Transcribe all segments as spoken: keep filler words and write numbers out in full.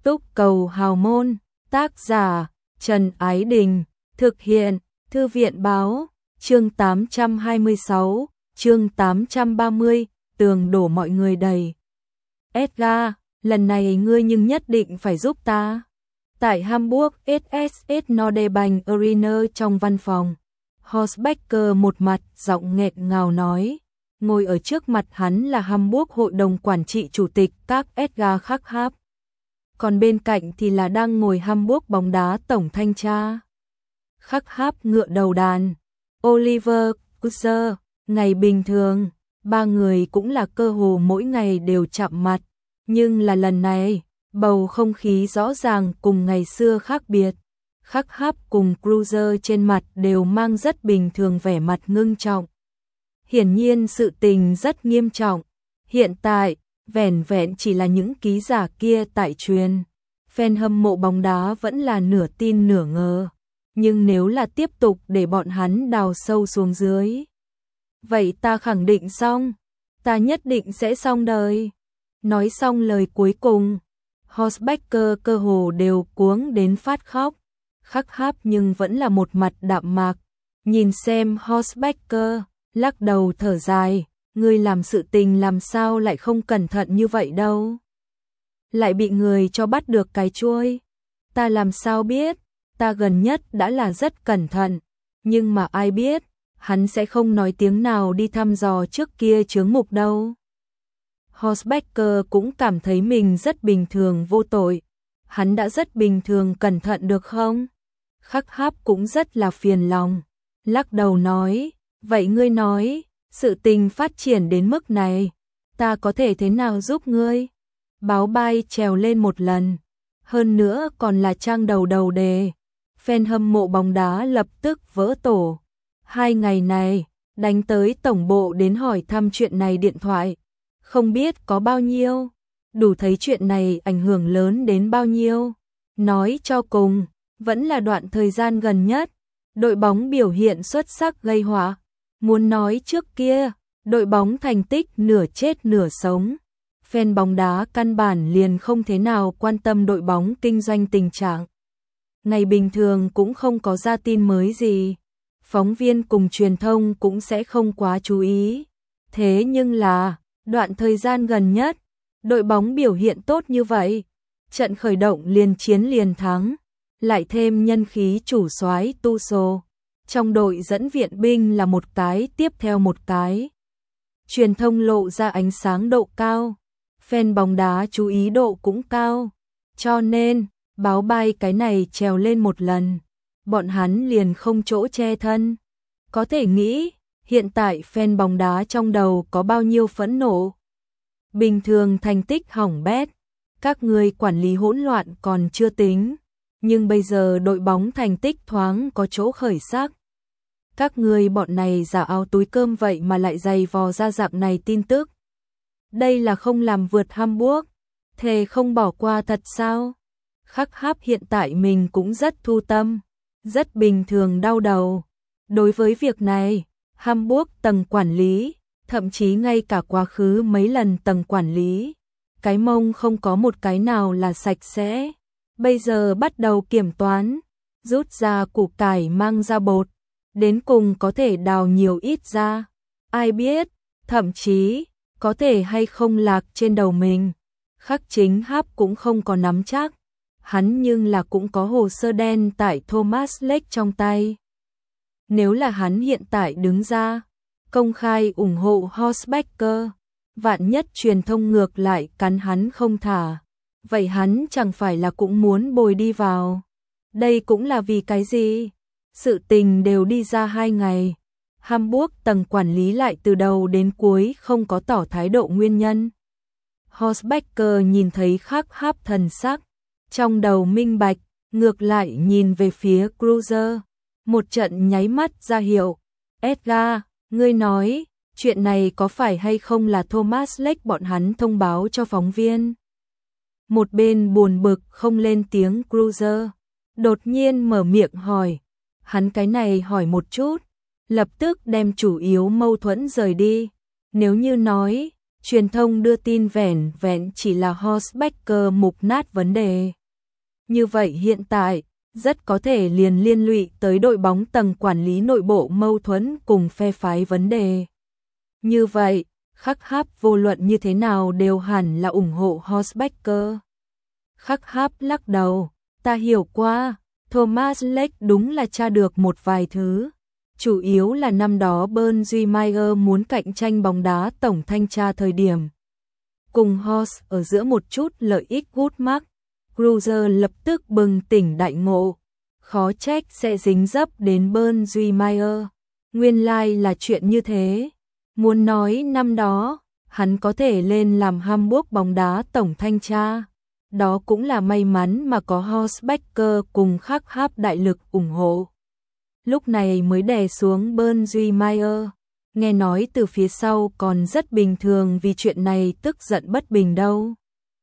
Túc Cầu Hào Môn, tác giả Trần Ái Đình, thực hiện Thư viện Báo, chương tám trăm hai mươi sáu, chương tám trăm ba mươi, tường đổ mọi người đầy. Edgar, lần này ngươi nhưng nhất định phải giúp ta. Tại Hamburg ét ét ét Nordebank Arena trong văn phòng, Horst Becker một mặt giọng nghẹn ngào nói, ngồi ở trước mặt hắn là Hamburg hội đồng quản trị chủ tịch các Edgar Khắc. Còn bên cạnh thì là đang ngồi Hamburg bóng đá tổng thanh tra. Khắc ngựa đầu đàn, Oliver Kuser, ngày bình thường, ba người cũng là cơ hồ mỗi ngày đều chạm mặt, nhưng là lần này, bầu không khí rõ ràng cùng ngày xưa khác biệt. Khắc cùng Cruiser trên mặt đều mang rất bình thường vẻ mặt ngưng trọng. Hiển nhiên sự tình rất nghiêm trọng. Hiện tại, vẻn vẹn chỉ là những ký giả kia tại truyền. Fan hâm mộ bóng đá vẫn là nửa tin nửa ngờ. Nhưng nếu là tiếp tục để bọn hắn đào sâu xuống dưới, vậy ta khẳng định xong. Ta nhất định sẽ xong đời. Nói xong lời cuối cùng, Horst Becker cơ hồ đều cuống đến phát khóc. Khắc nhưng vẫn là một mặt đạm mạc. Nhìn xem Horst Becker, lắc đầu thở dài. Ngươi làm sự tình làm sao lại không cẩn thận như vậy đâu. Lại bị người cho bắt được cái chuôi. Ta làm sao biết, ta gần nhất đã là rất cẩn thận. Nhưng mà ai biết, hắn sẽ không nói tiếng nào đi thăm dò trước kia chướng mục đâu. Horst Becker cũng cảm thấy mình rất bình thường vô tội. Hắn đã rất bình thường cẩn thận được không? Khắc cũng rất là phiền lòng. Lắc đầu nói, vậy ngươi nói, sự tình phát triển đến mức này, ta có thể thế nào giúp ngươi? Báo bay trèo lên một lần, hơn nữa còn là trang đầu đầu đề. Fan hâm mộ bóng đá lập tức vỡ tổ. Hai ngày này, đánh tới tổng bộ đến hỏi thăm chuyện này điện thoại. Không biết có bao nhiêu, đủ thấy chuyện này ảnh hưởng lớn đến bao nhiêu. Nói cho cùng, vẫn là đoạn thời gian gần nhất, đội bóng biểu hiện xuất sắc gây họa. Muốn nói trước kia, đội bóng thành tích nửa chết nửa sống. Fan bóng đá căn bản liền không thế nào quan tâm đội bóng kinh doanh tình trạng. Ngày bình thường cũng không có ra tin mới gì. Phóng viên cùng truyền thông cũng sẽ không quá chú ý. Thế nhưng là, đoạn thời gian gần nhất, đội bóng biểu hiện tốt như vậy. Trận khởi động liền chiến liền thắng. Lại thêm nhân khí chủ soái Tuchel. Trong đội dẫn viện binh là một cái tiếp theo một cái. Truyền thông lộ ra ánh sáng độ cao. Fan bóng đá chú ý độ cũng cao. Cho nên, báo bay cái này trèo lên một lần. Bọn hắn liền không chỗ che thân. Có thể nghĩ, hiện tại fan bóng đá trong đầu có bao nhiêu phẫn nộ. Bình thường thành tích hỏng bét. Các người quản lý hỗn loạn còn chưa tính. Nhưng bây giờ đội bóng thành tích thoáng có chỗ khởi sắc. Các người bọn này giả áo túi cơm vậy mà lại dày vò ra dạng này tin tức. Đây là không làm vượt Hamburg. Thề không bỏ qua thật sao? Khắc hiện tại mình cũng rất thu tâm. Rất bình thường đau đầu. Đối với việc này, Hamburg tầng quản lý, thậm chí ngay cả quá khứ mấy lần tầng quản lý, cái mông không có một cái nào là sạch sẽ. Bây giờ bắt đầu kiểm toán, rút ra củ cải mang ra bột, đến cùng có thể đào nhiều ít ra. Ai biết, thậm chí, có thể hay không lạc trên đầu mình. Khắc chính háp cũng không có nắm chắc. Hắn nhưng là cũng có hồ sơ đen tại Thomas Lake trong tay. Nếu là hắn hiện tại đứng ra, công khai ủng hộ Horst Becker, vạn nhất truyền thông ngược lại cắn hắn không thả. Vậy hắn chẳng phải là cũng muốn bồi đi vào. Đây cũng là vì cái gì? Sự tình đều đi ra hai ngày. Hamburg tầng quản lý lại từ đầu đến cuối không có tỏ thái độ nguyên nhân. Horst Becker nhìn thấy Khắc thần sắc. Trong đầu minh bạch, ngược lại nhìn về phía Cruiser. Một trận nháy mắt ra hiệu. Edgar, ngươi nói, chuyện này có phải hay không là Thomas Lake bọn hắn thông báo cho phóng viên? Một bên buồn bực không lên tiếng Cruiser. Đột nhiên mở miệng hỏi. Hắn cái này hỏi một chút. Lập tức đem chủ yếu mâu thuẫn rời đi. Nếu như nói, Truyền thông đưa tin vẻn vẹn chỉ là Horst Becker mục nát vấn đề. Như vậy hiện tại, rất có thể liền liên lụy tới đội bóng tầng quản lý nội bộ mâu thuẫn cùng phe phái vấn đề. Như vậy, Khắc Háp vô luận như thế nào đều hẳn là ủng hộ Horst Becker. Khắc Háp lắc đầu, ta hiểu qua, Thomas Lech đúng là tra được một vài thứ. Chủ yếu là năm đó Bernd Duymeier muốn cạnh tranh bóng đá tổng thanh tra thời điểm. Cùng Horst ở giữa một chút lợi ích gút mắc, Kreuzer lập tức bừng tỉnh đại ngộ. Khó trách sẽ dính dấp đến Bernd Duymeier. Nguyên lai like là chuyện như thế. Muốn nói năm đó, hắn có thể lên làm Hamburg bóng đá tổng thanh tra. Đó cũng là may mắn mà có Horst Becker cùng Khắc Háp đại lực ủng hộ. Lúc này mới đè xuống Bernd Duymeier. Nghe nói từ phía sau còn rất bình thường vì chuyện này tức giận bất bình đâu.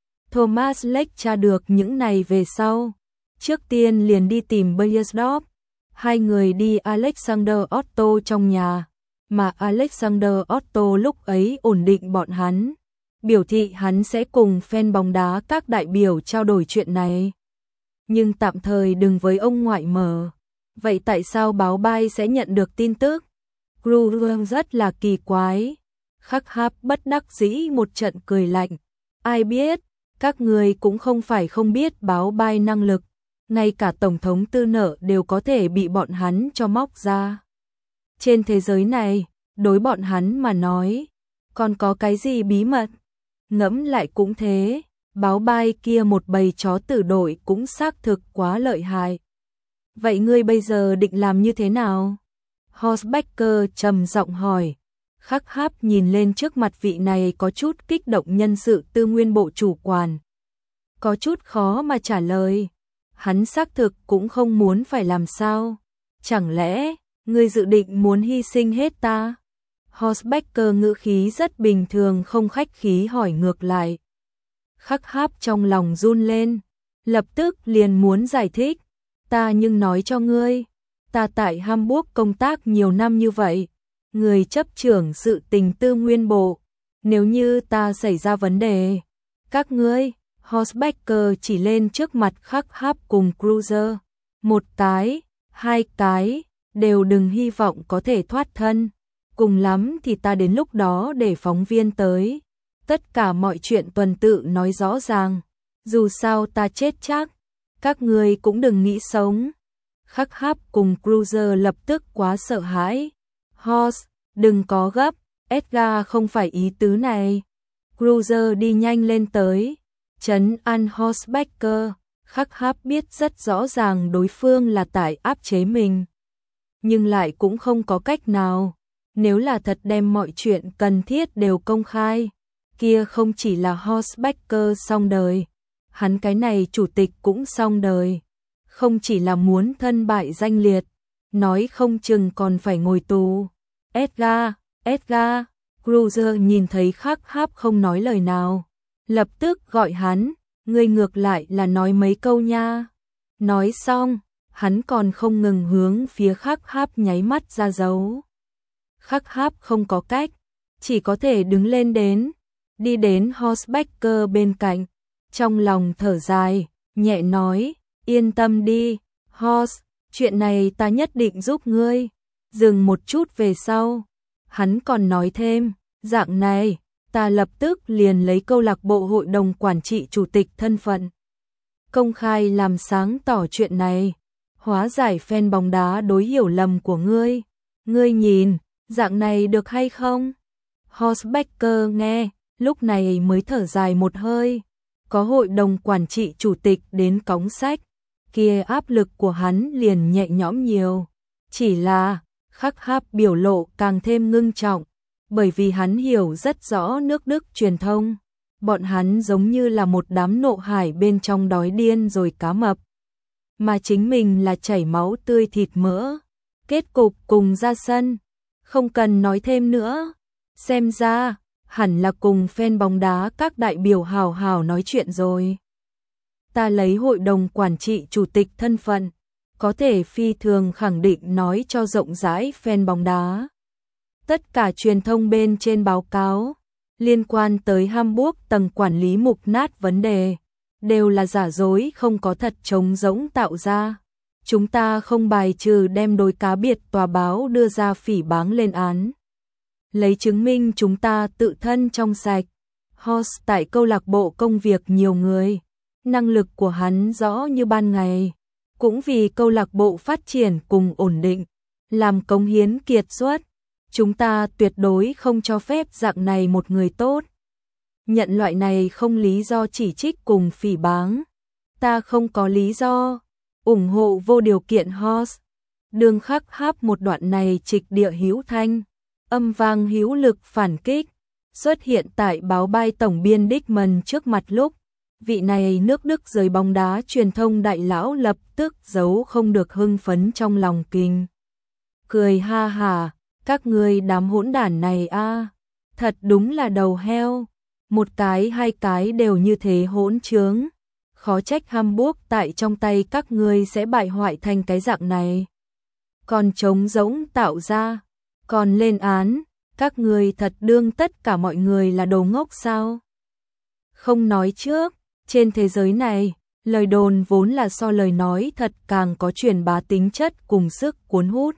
Thomas Lech tra được những này về sau. Trước tiên liền đi tìm Beiersdorf. Hai người đi Alexander Otto trong nhà. Mà Alexander Otto lúc ấy ổn định bọn hắn. Biểu thị hắn sẽ cùng fan bóng đá các đại biểu trao đổi chuyện này. Nhưng tạm thời đừng với ông ngoại mở. Vậy tại sao báo bay sẽ nhận được tin tức? Kreuzer rất là kỳ quái. Khắc Háp bất đắc dĩ một trận cười lạnh. Ai biết, các người cũng không phải không biết báo bay năng lực. Ngay cả tổng thống tư nợ đều có thể bị bọn hắn cho móc ra. Trên thế giới này, đối bọn hắn mà nói, còn có cái gì bí mật? Ngẫm lại cũng thế, báo bay kia một bầy chó tử đội cũng xác thực quá lợi hại. Vậy ngươi bây giờ định làm như thế nào? Horst Becker trầm giọng hỏi. Khắc Háp nhìn lên trước mặt vị này có chút kích động nhân sự tư nguyên bộ chủ quản. Có chút khó mà trả lời. Hắn xác thực cũng không muốn phải làm sao. Chẳng lẽ, ngươi dự định muốn hy sinh hết ta? Horst Becker ngữ khí rất bình thường không khách khí hỏi ngược lại. Khắc Háp trong lòng run lên. Lập tức liền muốn giải thích. Ta nhưng nói cho ngươi. Ta tại Hamburg công tác nhiều năm như vậy. Người chấp trưởng sự tình tư nguyên bộ. Nếu như ta xảy ra vấn đề. Các ngươi, Horst Becker chỉ lên trước mặt Khắc Háp cùng Kreuzer. Một cái, hai cái, đều đừng hy vọng có thể thoát thân. Cùng lắm thì ta đến lúc đó để phóng viên tới. Tất cả mọi chuyện tuần tự nói rõ ràng. Dù sao ta chết chắc. Các ngươi cũng đừng nghĩ sống. Khắc Háp cùng Kreuzer lập tức quá sợ hãi. Horst, đừng có gấp, Edgar không phải ý tứ này. Kreuzer đi nhanh lên tới. Trấn an Horst Becker. Khắc Háp biết rất rõ ràng đối phương là tại áp chế mình. Nhưng lại cũng không có cách nào. Nếu là thật đem mọi chuyện cần thiết đều công khai. Kia không chỉ là Horst Becker xong đời. Hắn cái này chủ tịch cũng xong đời. Không chỉ là muốn thân bại danh liệt. Nói không chừng còn phải ngồi tù. Edgar, Edgar. Kreuzer nhìn thấy Khắc Háp không nói lời nào. Lập tức gọi hắn. Ngươi ngược lại là nói mấy câu nha. Nói xong, hắn còn không ngừng hướng phía Khắc Háp nháy mắt ra dấu. Khắc Háp không có cách, chỉ có thể đứng lên đến, đi đến Horst Becker bên cạnh, trong lòng thở dài, nhẹ nói, yên tâm đi, Horst, chuyện này ta nhất định giúp ngươi. Dừng một chút về sau, hắn còn nói thêm, dạng này, ta lập tức liền lấy câu lạc bộ hội đồng quản trị chủ tịch thân phận. Công khai làm sáng tỏ chuyện này, hóa giải fan bóng đá đối hiểu lầm của ngươi. Ngươi nhìn, dạng này được hay không? Horst Becker nghe, lúc này mới thở dài một hơi. Có hội đồng quản trị chủ tịch đến cõng sách, kia áp lực của hắn liền nhẹ nhõm nhiều. Chỉ là, Khắc Háp biểu lộ càng thêm ngưng trọng, bởi vì hắn hiểu rất rõ nước Đức truyền thông. Bọn hắn giống như là một đám nộ hải bên trong đói điên rồi cá mập. Mà chính mình là chảy máu tươi thịt mỡ. Kết cục cùng ra sân. Không cần nói thêm nữa. Xem ra, hẳn là cùng fan bóng đá các đại biểu hào hào nói chuyện rồi. Ta lấy hội đồng quản trị chủ tịch thân phận, có thể phi thường khẳng định nói cho rộng rãi fan bóng đá. Tất cả truyền thông bên trên báo cáo, liên quan tới Hamburg tầng quản lý mục nát vấn đề, đều là giả dối không có thật trống rỗng tạo ra. Chúng ta không bài trừ đem đối cá biệt tòa báo đưa ra phỉ báng lên án. Lấy chứng minh chúng ta tự thân trong sạch. Horst tại câu lạc bộ công việc nhiều người, năng lực của hắn rõ như ban ngày, cũng vì câu lạc bộ phát triển cùng ổn định, làm cống hiến kiệt xuất. Chúng ta tuyệt đối không cho phép dạng này một người tốt. Nhận loại này không lý do chỉ trích cùng phỉ báng. Ta không có lý do ủng hộ vô điều kiện Horst. Đường khắc háp một đoạn này trịch địa hữu thanh, âm vang hữu lực phản kích, xuất hiện tại báo Bay tổng biên Dickmann trước mặt lúc, vị này nước Đức giới bóng đá truyền thông đại lão lập tức giấu không được hưng phấn trong lòng kinh. Cười ha hả, các ngươi đám hỗn đản này a, thật đúng là đầu heo, một cái hai cái đều như thế hỗn trướng. Khó trách Hamburg tại trong tay các ngươi sẽ bại hoại thành cái dạng này. Còn trống rỗng tạo ra, còn lên án, các ngươi thật đương tất cả mọi người là đồ ngốc sao? Không nói trước, trên thế giới này, lời đồn vốn là so lời nói thật càng có truyền bá tính chất cùng sức cuốn hút.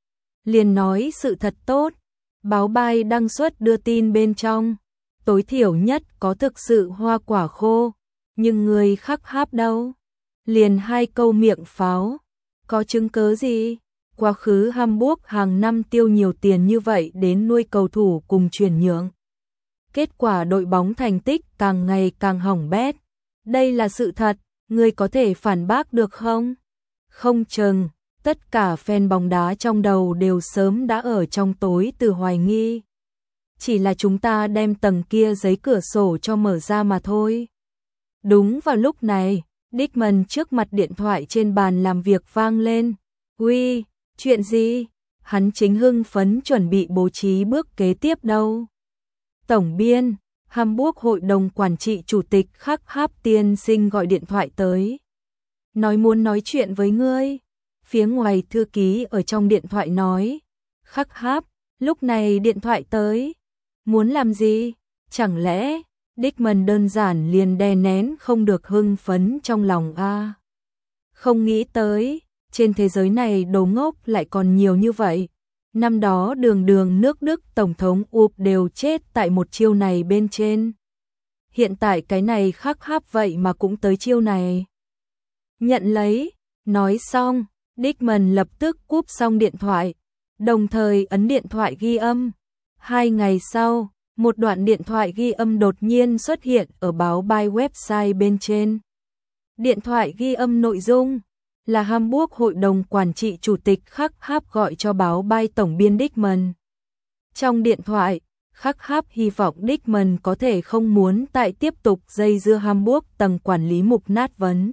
Liền nói sự thật tốt, báo Bay đăng xuất đưa tin bên trong, tối thiểu nhất có thực sự hoa quả khô. Nhưng người khắc háp đâu? Liền hai câu miệng pháo. Có chứng cớ gì? Quá khứ Hamburg hàng năm tiêu nhiều tiền như vậy đến nuôi cầu thủ cùng chuyển nhượng. Kết quả đội bóng thành tích càng ngày càng hỏng bét. Đây là sự thật, người có thể phản bác được không? Không chừng, tất cả fan bóng đá trong đầu đều sớm đã ở trong tối từ hoài nghi. Chỉ là chúng ta đem tầng kia giấy cửa sổ cho mở ra mà thôi. Đúng vào lúc này, Dickmann trước mặt điện thoại trên bàn làm việc vang lên. Uy, chuyện gì? Hắn chính hưng phấn chuẩn bị bố trí bước kế tiếp đâu. Tổng biên, Hamburg hội đồng quản trị chủ tịch Khắc Háp tiên sinh gọi điện thoại tới. Nói muốn nói chuyện với ngươi. Phía ngoài thư ký ở trong điện thoại nói. Khắc Háp, lúc này điện thoại tới. Muốn làm gì? Chẳng lẽ... Dickmann đơn giản liền đè nén không được hưng phấn trong lòng a. Không nghĩ tới, trên thế giới này đồ ngốc lại còn nhiều như vậy. Năm đó đường đường nước Đức Tổng thống ụp đều chết tại một chiêu này bên trên. Hiện tại cái này khắc háp vậy mà cũng tới chiêu này. Nhận lấy, nói xong, Dickmann lập tức cúp xong điện thoại, đồng thời ấn điện thoại ghi âm. Hai ngày sau, một đoạn điện thoại ghi âm đột nhiên xuất hiện ở báo Bay website bên trên. Điện thoại ghi âm nội dung là Hamburg hội đồng quản trị chủ tịch Khắc Háp gọi cho báo Bay tổng biên Dickmann. Trong điện thoại, Khắc Háp hy vọng Dickmann có thể không muốn tại tiếp tục dây dưa Hamburg tầng quản lý mục nát vấn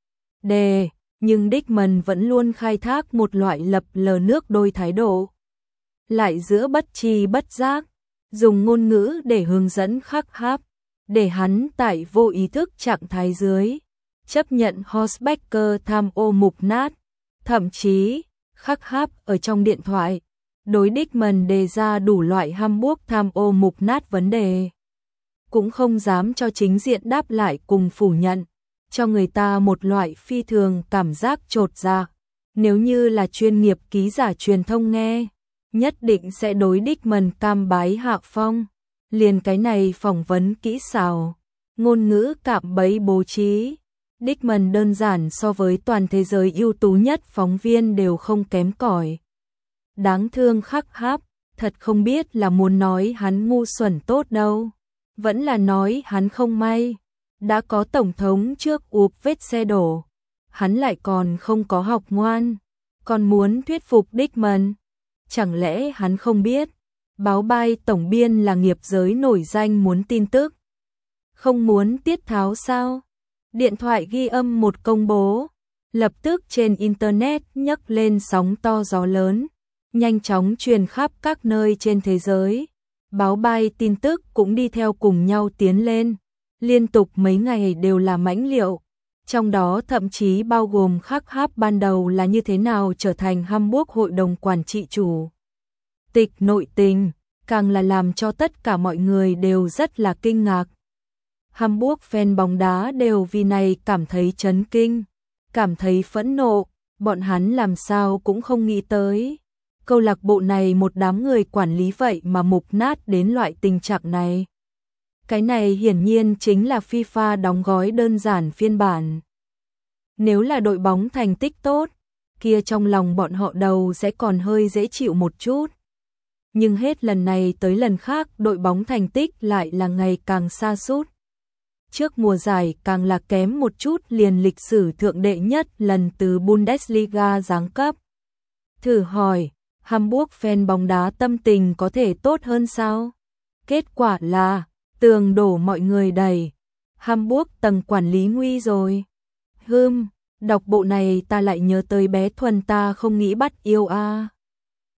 đề, nhưng Dickmann vẫn luôn khai thác một loại lập lờ nước đôi thái độ. Lại giữa bất tri bất giác, dùng ngôn ngữ để hướng dẫn Khắc Háp, để hắn tại vô ý thức trạng thái dưới, chấp nhận Horst Becker tham ô mục nát. Thậm chí, Khắc Háp ở trong điện thoại, đối Dickmann đề ra đủ loại Hamburg tham ô mục nát vấn đề. Cũng không dám cho chính diện đáp lại cùng phủ nhận, cho người ta một loại phi thường cảm giác chột dạ. Nếu như là chuyên nghiệp ký giả truyền thông nghe, nhất định sẽ đối Dickmann cam bái hạ phong. Liền cái này phỏng vấn kỹ xảo, ngôn ngữ cạm bẫy bố trí, Dickmann đơn giản so với toàn thế giới ưu tú nhất phóng viên đều không kém cỏi. Đáng thương Khắc Háp, thật không biết là muốn nói hắn ngu xuẩn tốt đâu, vẫn là nói hắn không may, đã có tổng thống trước ụp vết xe đổ, hắn lại còn không có học ngoan, còn muốn thuyết phục Dickmann. Chẳng lẽ hắn không biết, báo Bay tổng biên là nghiệp giới nổi danh muốn tin tức, không muốn tiết tháo sao? Điện thoại ghi âm một công bố, lập tức trên Internet nhấc lên sóng to gió lớn, nhanh chóng truyền khắp các nơi trên thế giới. Báo Bay tin tức cũng đi theo cùng nhau tiến lên, liên tục mấy ngày đều là mãnh liệu, trong đó thậm chí bao gồm Khắc Háp ban đầu là như thế nào trở thành Hamburg hội đồng quản trị chủ tịch nội tình, càng là làm cho tất cả mọi người đều rất là kinh ngạc. Hamburg fan bóng đá đều vì này cảm thấy chấn kinh, cảm thấy phẫn nộ, bọn hắn làm sao cũng không nghĩ tới. Câu lạc bộ này một đám người quản lý vậy mà mục nát đến loại tình trạng này. Cái này hiển nhiên chính là FIFA đóng gói đơn giản phiên bản. Nếu là đội bóng thành tích tốt, kia trong lòng bọn họ đầu sẽ còn hơi dễ chịu một chút. Nhưng hết lần này tới lần khác đội bóng thành tích lại là ngày càng sa sút. Trước mùa giải càng là kém một chút liền lịch sử thượng đệ nhất lần từ Bundesliga giáng cấp. Thử hỏi, Hamburg fan bóng đá tâm tình có thể tốt hơn sao? Kết quả là, tường đổ mọi người đầy. Hamburg tầng quản lý nguy rồi. Hừm, đọc bộ này ta lại nhớ tới bé Thuần ta không nghĩ bắt yêu a. À.